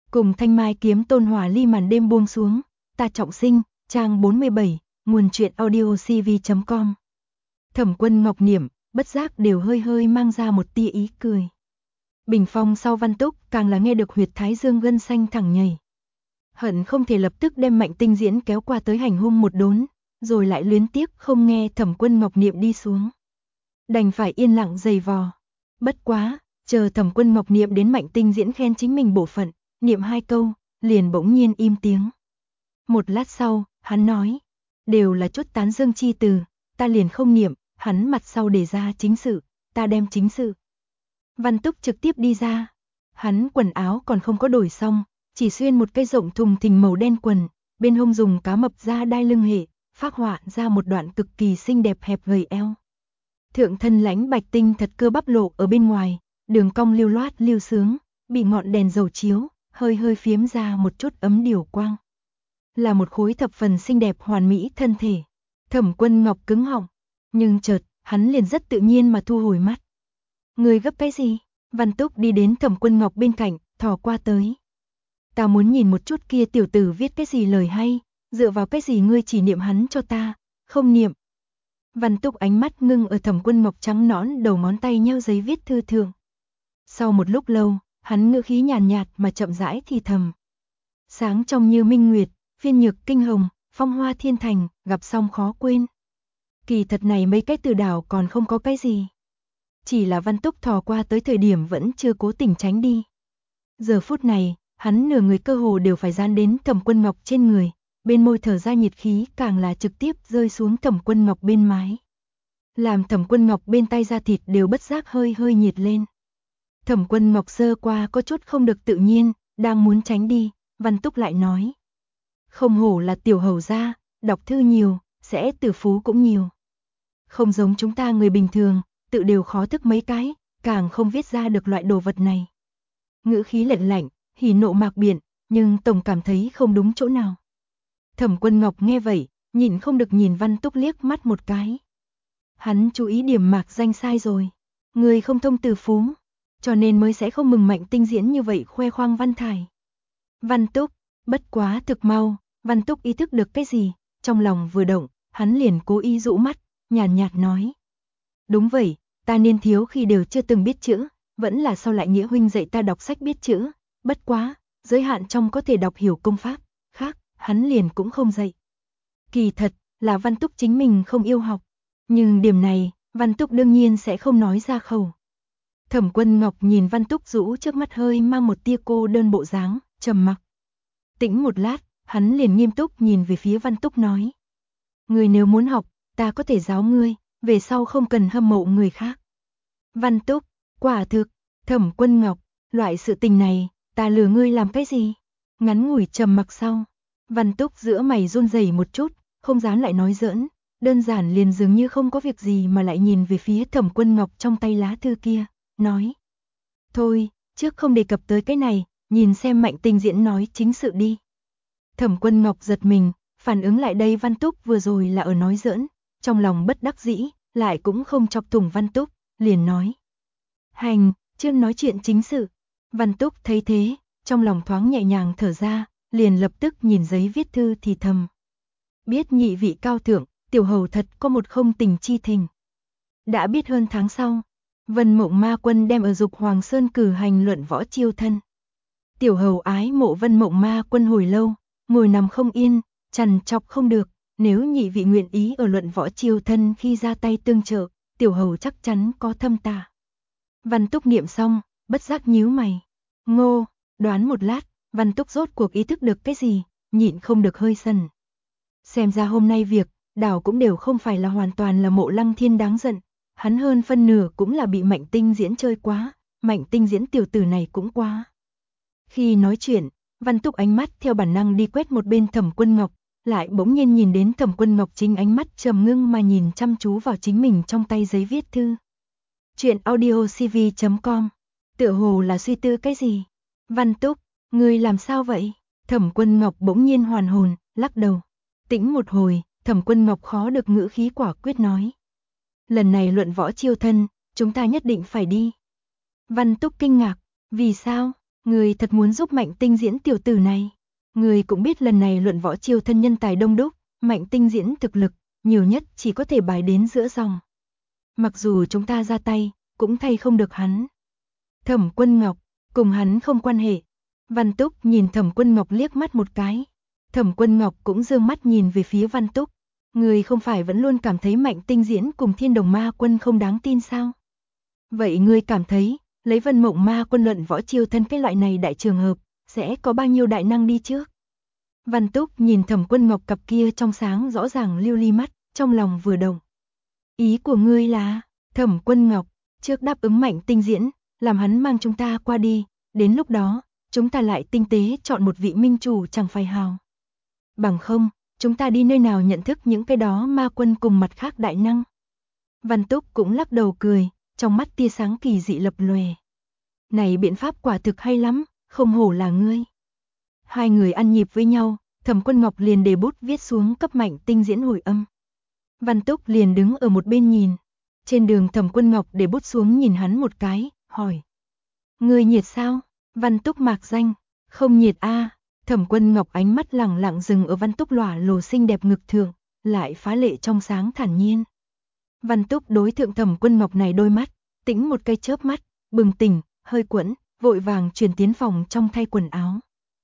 Cùng thanh mai kiếm tôn hỏa ly màn đêm buông xuống, ta trọng sinh, trang 47, nguồn truyện audio cv.com. Thẩm Quân Ngọc niệm, bất giác đều hơi hơi mang ra một tia ý cười. Bình phong sau Văn Túc càng là nghe được huyệt thái dương gân xanh thẳng nhảy. Hận không thể lập tức đem Mạnh Tinh Diễn kéo qua tới hành hung một đốn, rồi lại luyến tiếc không nghe Thẩm Quân Ngọc niệm đi xuống. Đành phải yên lặng giày vò. Bất quá, chờ Thẩm Quân Ngọc niệm đến Mạnh Tinh Diễn khen chính mình bổ phận, niệm 2 câu, liền bỗng nhiên im tiếng. Một lát sau, hắn nói, đều là chút tán dương chi từ, ta liền không niệm, hắn mặt sau để ra chính sự, ta đem chính sự. Văn Túc trực tiếp đi ra, hắn quần áo còn không có đổi xong, chỉ xuyên một cái rộng thùng thình màu đen quần, bên hông dùng cá mập da đai lưng hệ, phác họa ra một đoạn cực kỳ xinh đẹp hẹp gầy eo. Thượng thân lãnh bạch tinh thật cơ bắp lộ ở bên ngoài, đường cong lưu loát lưu sướng, bị ngọn đèn dầu chiếu, hơi hơi phiếm ra một chút ấm điều quang. Là một khối thập phần xinh đẹp hoàn mỹ thân thể. Thẩm Quân Ngọc cứng họng, nhưng chợt, hắn liền rất tự nhiên mà thu hồi mắt. Người gấp cái gì? Văn Túc đi đến Thẩm Quân Ngọc bên cạnh, thò qua tới. Ta muốn nhìn một chút kia tiểu tử viết cái gì lời hay, dựa vào cái gì ngươi chỉ niệm hắn cho ta, không niệm. Văn Túc ánh mắt ngưng ở Thẩm Quân Ngọc trắng nõn đầu ngón tay nheo giấy viết thư thượng. Sau một lúc lâu, hắn ngữ khí nhàn nhạt mà chậm rãi thì thầm. Sáng trong như minh nguyệt, phiên nhược kinh hồng, phong hoa thiên thành, gặp xong khó quên. Kỳ thật này mấy cái từ đảo còn không có cái gì. Chỉ là Văn Túc thò qua tới thời điểm vẫn chưa cố tình tránh đi. Giờ phút này, hắn nửa người cơ hồ đều phải dán đến Thẩm Quân Ngọc trên người, bên môi thở ra nhiệt khí càng là trực tiếp rơi xuống Thẩm Quân Ngọc bên mái. Làm Thẩm Quân Ngọc bên tay da thịt đều bất giác hơi hơi nhiệt lên. Thẩm Quân Ngọc sơ qua có chút không được tự nhiên, đang muốn tránh đi, Văn Túc lại nói. Không hổ là tiểu hầu gia, đọc thư nhiều, sẽ từ phú cũng nhiều. Không giống chúng ta người bình thường, tự đều khó thức mấy cái, càng không viết ra được loại đồ vật này. Ngữ khí lạnh lạnh, hỉ nộ mạc biện, nhưng tổng cảm thấy không đúng chỗ nào. Thẩm Quân Ngọc nghe vậy, nhịn không được nhìn Văn Túc liếc mắt một cái. Hắn chú ý điểm mạc danh sai rồi. Người không thông từ phú, cho nên mới sẽ không mừng Mạnh Tinh Diễn như vậy khoe khoang văn thải. Văn Túc, bất quá thực mau, Văn Túc ý thức được cái gì, trong lòng vừa động, hắn liền cố ý dụ mắt, nhàn nhạt nói. Đúng vậy, ta niên thiếu khi đều chưa từng biết chữ, vẫn là sau lại Nghĩa huynh dạy ta đọc sách biết chữ, bất quá, giới hạn trong có thể đọc hiểu công pháp, khác, hắn liền cũng không dạy. Kỳ thật, là Văn Túc chính mình không yêu học, nhưng điểm này, Văn Túc đương nhiên sẽ không nói ra khẩu. Thẩm Quân Ngọc nhìn Văn Túc rũ trước mắt hơi mang một tia cô đơn bộ dáng, trầm mặc. Tĩnh một lát, hắn liền nghiêm túc nhìn về phía Văn Túc nói. Ngươi nếu muốn học, ta có thể giáo ngươi, về sau không cần hâm mộ người khác. Văn Túc, quả thực, Thẩm Quân Ngọc, loại sự tình này, ta lừa ngươi làm cái gì? Ngắn ngủi trầm mặc sau, Văn Túc giữa mày run rẩy một chút, không dám lại nói giỡn, đơn giản liền dường như không có việc gì mà lại nhìn về phía Thẩm Quân Ngọc trong tay lá thư kia, nói. Thôi, trước không đề cập tới cái này, nhìn xem Mạnh Tinh Diễn nói chính sự đi. Thẩm Quân Ngọc giật mình, phản ứng lại đây Văn Túc vừa rồi là ở nói giỡn, trong lòng bất đắc dĩ, lại cũng không chọc thủng Văn Túc, liền nói. Hành, chưa nói chuyện chính sự. Văn Túc thấy thế, trong lòng thoáng nhẹ nhàng thở ra, liền lập tức nhìn giấy viết thư thì thầm. Biết nhị vị cao thượng, tiểu hầu thật có một không tình chi tình. Đã biết hơn tháng sau, Vân Mộng Ma Quân đem ở Dục Hoàng Sơn cử hành luận võ chiêu thân. Tiểu hầu ái mộ Vân Mộng Ma Quân hồi lâu, ngồi nằm không yên, trằn trọc không được, nếu nhị vị nguyện ý ở luận võ chiêu thân khi ra tay tương trợ, tiểu hầu chắc chắn có thâm tà. Văn Túc niệm xong, bất giác nhíu mày. Ngô, đoán một lát, Văn Túc rốt cuộc ý thức được cái gì, nhịn không được hơi sần. Xem ra hôm nay việc, đảo cũng đều không phải là hoàn toàn là Mộ Lăng Thiên đáng giận, hắn hơn phân nửa cũng là bị Mạnh Tinh Diễn chơi quá, Mạnh Tinh Diễn tiểu tử này cũng quá. Khi nói chuyện, Văn Túc ánh mắt theo bản năng đi quét một bên Thẩm Quân Ngọc, lại bỗng nhiên nhìn đến Thẩm Quân Ngọc chính ánh mắt trầm ngưng mà nhìn chăm chú vào chính mình trong tay giấy viết thư. Chuyện audio cv.com, tựa hồ là suy tư cái gì? Văn Túc, ngươi làm sao vậy? Thẩm Quân Ngọc bỗng nhiên hoàn hồn, lắc đầu. Tĩnh một hồi, Thẩm Quân Ngọc khó được ngữ khí quả quyết nói. Lần này luận võ chiêu thân, chúng ta nhất định phải đi. Văn Túc kinh ngạc, vì sao? Người thật muốn giúp Mạnh Tinh Diễn tiểu tử này. Người cũng biết lần này luận võ chiêu thân nhân tài đông đúc, Mạnh Tinh Diễn thực lực, nhiều nhất chỉ có thể bài đến giữa dòng. Mặc dù chúng ta ra tay, cũng thay không được hắn. Thẩm Quân Ngọc, cùng hắn không quan hệ. Văn Túc nhìn Thẩm Quân Ngọc liếc mắt một cái. Thẩm Quân Ngọc cũng giương mắt nhìn về phía Văn Túc. Người không phải vẫn luôn cảm thấy Mạnh Tinh Diễn cùng Thiên Đồng Ma Quân không đáng tin sao? Vậy ngươi cảm thấy, lấy Vân Mộng Ma Quân luận võ chiêu thân cái loại này đại trường hợp, sẽ có bao nhiêu đại năng đi trước? Văn Túc nhìn Thẩm Quân Ngọc cặp kia trong sáng rõ ràng lưu ly mắt, trong lòng vừa động. Ý của ngươi là, Thẩm Quân Ngọc, trước đáp ứng Mạnh Tinh Diễn, làm hắn mang chúng ta qua đi, đến lúc đó, chúng ta lại tinh tế chọn một vị minh chủ chẳng phải hào. Bằng không, chúng ta đi nơi nào nhận thức những cái đó ma quân cùng mặt khác đại năng. Văn Túc cũng lắc đầu cười, trong mắt tia sáng kỳ dị lập lòe. Này biện pháp quả thực hay lắm, không hổ là ngươi. Hai người ăn nhịp với nhau, Thẩm Quân Ngọc liền để bút viết xuống cấp Mạnh Tinh Diễn hồi âm. Văn Túc liền đứng ở một bên nhìn. Trên đường Thẩm Quân Ngọc để bút xuống nhìn hắn một cái, hỏi. Ngươi nhiệt sao? Văn Túc mạc danh. Không nhiệt a. Thẩm Quân Ngọc ánh mắt lẳng lặng dừng ở Văn Túc lòa lồ xinh đẹp ngực thượng, lại phá lệ trong sáng thản nhiên. Văn Túc đối thượng Thẩm Quân Ngọc này đôi mắt, tĩnh một cây chớp mắt, bừng tỉnh, hơi quẫn, vội vàng chuyển tiến phòng trong thay quần áo.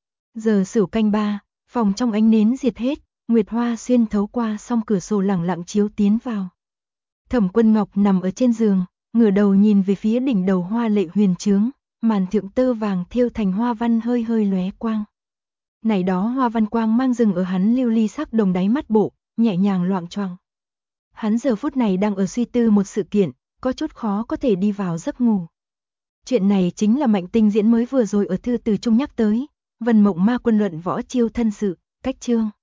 Giờ Sửu canh 3, phòng trong ánh nến diệt hết, Nguyệt Hoa xuyên thấu qua song cửa sổ lẳng lặng chiếu tiến vào. Thẩm Quân Ngọc nằm ở trên giường, ngửa đầu nhìn về phía đỉnh đầu hoa lệ huyền trướng, màn thượng tơ vàng thêu thành hoa văn hơi hơi lóe quang. Này đó hoa văn quang mang dừng ở hắn lưu ly sắc đồng đáy mắt bộ, nhẹ nhàng loạng choạng. Hắn giờ phút này đang ở suy tư một sự kiện, có chút khó có thể đi vào giấc ngủ. Chuyện này chính là Mạnh Tinh Diễn mới vừa rồi ở thư từ trung nhắc tới, Vân Mộng Ma Quân luận võ chiêu thân sự, cách chương.